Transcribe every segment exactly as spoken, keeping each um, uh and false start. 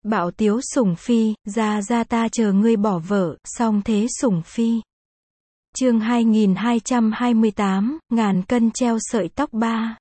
Bạo tiếu sủng phi, ra ra ta chờ ngươi bỏ vợ, song thế sủng phi. Chương hai nghìn hai trăm hai mươi tám, ngàn cân treo sợi tóc ba.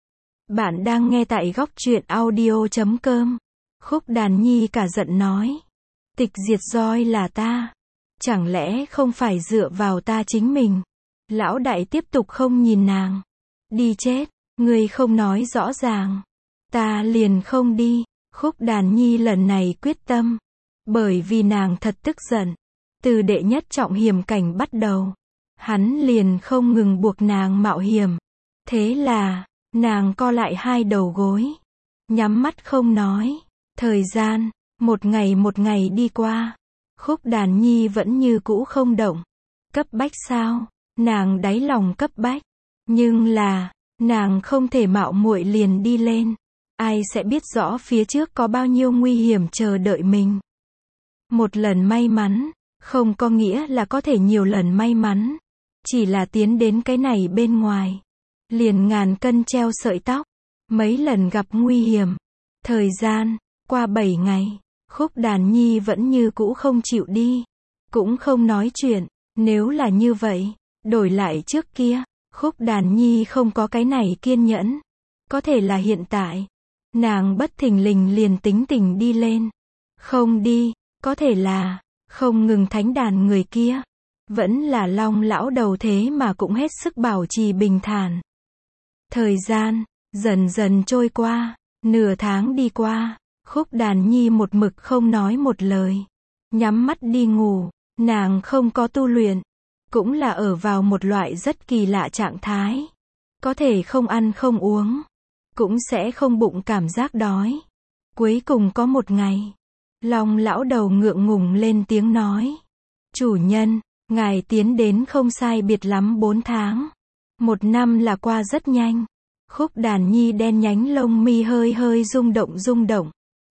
Bạn đang nghe tại góc truyện audio chấm com. Khúc Đàn Nhi cả giận nói. Tịch diệt roi là ta. Chẳng lẽ không phải dựa vào ta chính mình? Lão đại tiếp tục không nhìn nàng. Đi chết, ngươi không nói rõ ràng. Ta liền không đi. Khúc Đàn Nhi lần này quyết tâm. Bởi vì nàng thật tức giận. Từ đệ nhất trọng hiểm cảnh bắt đầu, hắn liền không ngừng buộc nàng mạo hiểm. Thế là, nàng co lại hai đầu gối. Nhắm mắt không nói. Thời gian, một ngày một ngày đi qua. Khúc Đàn Nhi vẫn như cũ không động. Cấp bách sao? Nàng đáy lòng cấp bách. Nhưng là, nàng không thể mạo muội liền đi lên. Ai sẽ biết rõ phía trước có bao nhiêu nguy hiểm chờ đợi mình. Một lần may mắn, không có nghĩa là có thể nhiều lần may mắn. Chỉ là tiến đến cái này bên ngoài. Liền ngàn cân treo sợi tóc. Mấy lần gặp nguy hiểm. Thời gian, qua bảy ngày, Khúc Đàn Nhi vẫn như cũ không chịu đi. Cũng không nói chuyện. Nếu là như vậy, đổi lại trước kia, Khúc Đàn Nhi không có cái này kiên nhẫn. Có thể là hiện tại, nàng bất thình lình liền tính tình đi lên. Không đi, có thể là, không ngừng thánh đàn người kia. Vẫn là Long lão đầu thế mà cũng hết sức bảo trì bình thản. Thời gian, dần dần trôi qua, nửa tháng đi qua, Khúc Đàn Nhi một mực không nói một lời. Nhắm mắt đi ngủ, nàng không có tu luyện. Cũng là ở vào một loại rất kỳ lạ trạng thái. Có thể không ăn không uống. Cũng sẽ không bụng cảm giác đói. Cuối cùng có một ngày, Long lão đầu ngượng ngùng lên tiếng nói. Chủ nhân, ngài tiến đến không sai biệt lắm bốn tháng. Một năm là qua rất nhanh. Khúc Đàn Nhi đen nhánh lông mi hơi hơi rung động rung động.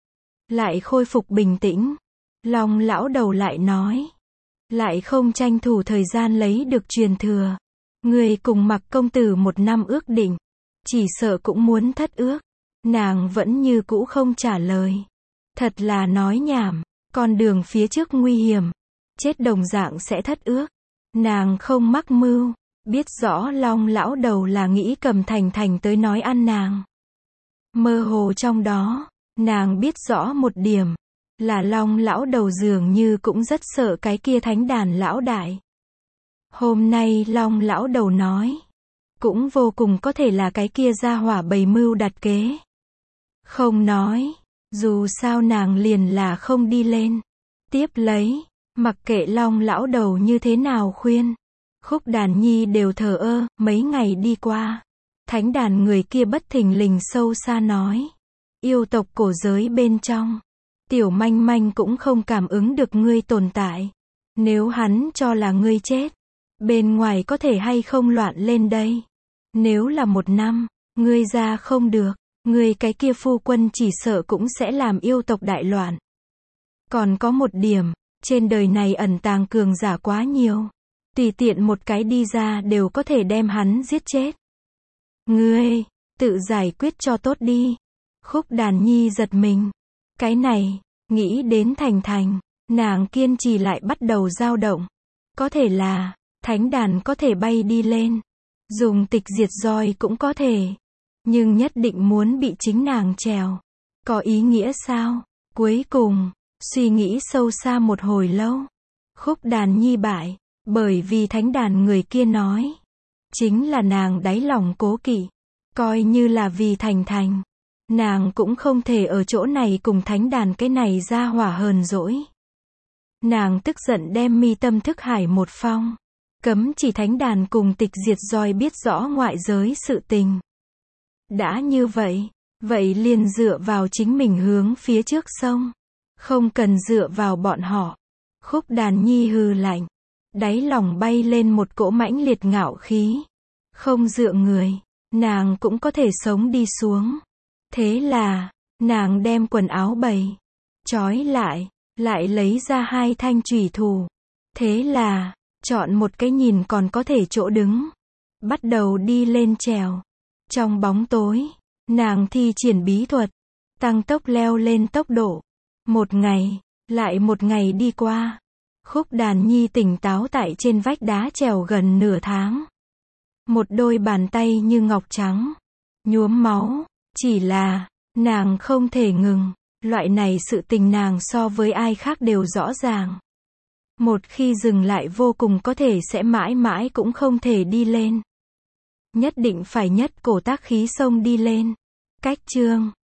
Lại khôi phục bình tĩnh. Long lão đầu lại nói. Lại không tranh thủ thời gian lấy được truyền thừa. Người cùng Mặc công tử một năm ước định. Chỉ sợ cũng muốn thất ước. Nàng vẫn như cũ không trả lời. Thật là nói nhảm. Con đường phía trước nguy hiểm. Chết đồng dạng sẽ thất ước. Nàng không mắc mưu. Biết rõ Long lão đầu là nghĩ cầm Thành Thành tới nói ăn nàng. Mơ hồ trong đó, nàng biết rõ một điểm. Là Long lão đầu dường như cũng rất sợ cái kia thánh đàn lão đại. Hôm nay Long lão đầu nói. Cũng vô cùng có thể là cái kia ra hỏa bày mưu đặt kế. Không nói. Dù sao nàng liền là không đi lên. Tiếp lấy. Mặc kệ Long lão đầu như thế nào khuyên. Khúc Đàn Nhi đều thờ ơ. Mấy ngày đi qua. Thánh đàn người kia bất thình lình sâu xa nói. Yêu tộc cổ giới bên trong. Tiểu manh manh cũng không cảm ứng được ngươi tồn tại. Nếu hắn cho là ngươi chết. Bên ngoài có thể hay không loạn lên đây. Nếu là một năm, ngươi ra không được. Ngươi cái kia phu quân chỉ sợ cũng sẽ làm yêu tộc đại loạn. Còn có một điểm. Trên đời này ẩn tàng cường giả quá nhiều. Tùy tiện một cái đi ra đều có thể đem hắn giết chết. Ngươi, tự giải quyết cho tốt đi. Khúc Đàn Nhi giật mình. Cái này, nghĩ đến Thành Thành, nàng kiên trì lại bắt đầu dao động. Có thể là, thánh đàn có thể bay đi lên. Dùng tịch diệt roi cũng có thể. Nhưng nhất định muốn bị chính nàng trèo. Có ý nghĩa sao? Cuối cùng, suy nghĩ sâu xa một hồi lâu. Khúc Đàn Nhi bại. Bởi vì thánh đàn người kia nói. Chính là nàng đáy lòng cố kỵ. Coi như là vì Thành Thành. Nàng cũng không thể ở chỗ này cùng thánh đàn cái này ra hỏa hờn dỗi. Nàng tức giận đem mi tâm thức hải một phong. Cấm chỉ thánh đàn cùng tịch diệt roi biết rõ ngoại giới sự tình. Đã như vậy, vậy liền dựa vào chính mình hướng phía trước sông. Không cần dựa vào bọn họ. Khúc Đàn Nhi hừ lạnh. Đáy lòng bay lên một cỗ mãnh liệt ngạo khí. Không dựa người, nàng cũng có thể sống đi xuống. Thế là, nàng đem quần áo bày, trói lại, lại lấy ra hai thanh chủy thủ. Thế là, chọn một cái nhìn còn có thể chỗ đứng. Bắt đầu đi lên trèo. Trong bóng tối, nàng thi triển bí thuật, tăng tốc leo lên tốc độ. Một ngày, lại một ngày đi qua. Khúc Đàn Nhi tỉnh táo tại trên vách đá trèo gần nửa tháng. Một đôi bàn tay như ngọc trắng, nhuốm máu. Chỉ là, nàng không thể ngừng. Loại này sự tình nàng so với ai khác đều rõ ràng. Một khi dừng lại vô cùng có thể sẽ mãi mãi cũng không thể đi lên. Nhất định phải nhất cổ tác khí xông đi lên. Cách chương